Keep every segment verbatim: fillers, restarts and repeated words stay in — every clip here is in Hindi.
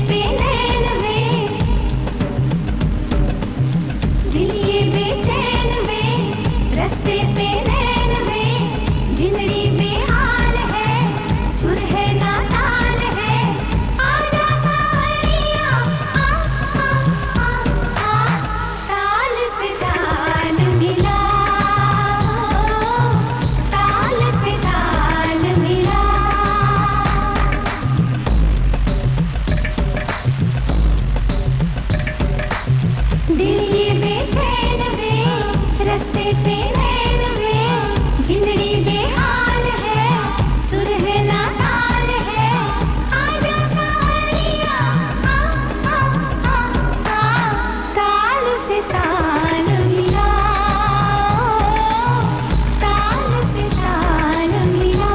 पे नैन वे, दिल ये बेचैन वे, रस्ते पे नैन वे, जिंदड़ी बेहाल है, सुर है ना ताल है, आजा सावरिया आ आ आ आ, ताल से ताल मिला, ताल से ताल मिला। दिल ये बेचैन वे, रस्ते पे नैन वे, जिंदड़ी बेहाल है, सुर है ना ताल है, आजा सावरिया आ आ आ आ, ताल से ताल मिला, ताल से ताल मिला।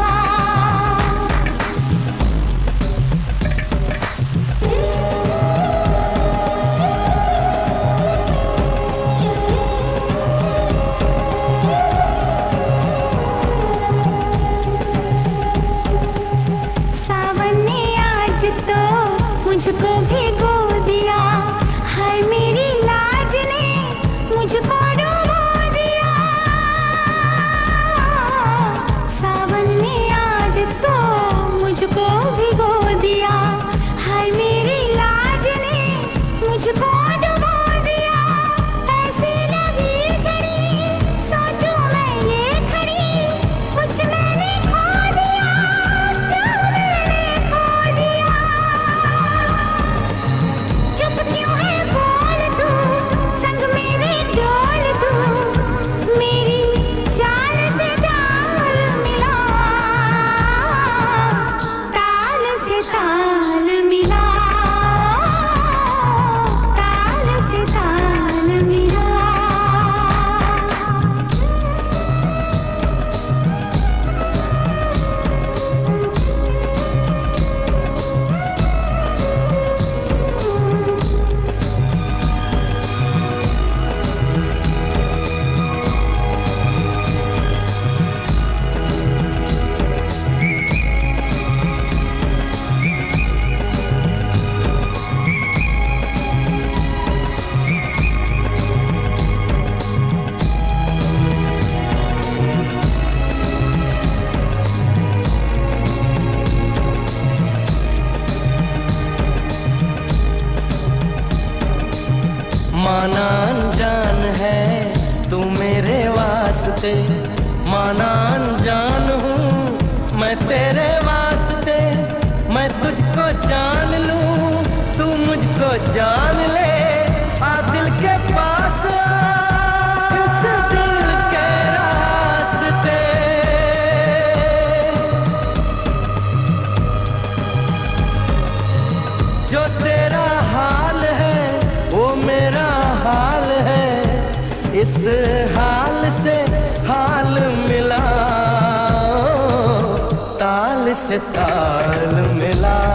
सावन ने आज तो मुझको भिगो दिया, हाय मेरी लाज ने मुझको डुबो दिया। सावन ने आज तो मुझको भिगो दिया, हाय मेरी लाज ने मुझको डुबो दिया। ऐसी लगी झड़ी सोचूं मैं ये खड़ी, कुछ मैंने खो दिया, क्या मैंने खो दिया। चुप क्यों है बोल तू, संग मेरे डोल तू, मेरी चाल से चाल मिला, ताल से ताल मिला, ताल से ताल मिला। माना अनजान है तू मेरे वास्ते, माना अनजान हूँ मैं तेरे वास्ते। मैं तुझको जान लूँ तू मुझको जान ले, आ दिल के पास आ, इस दिल के रास्ते। जो तेरा हाल है वो मेरा हाल है, इस हाल से हाल मिला, ताल से ताल मिला।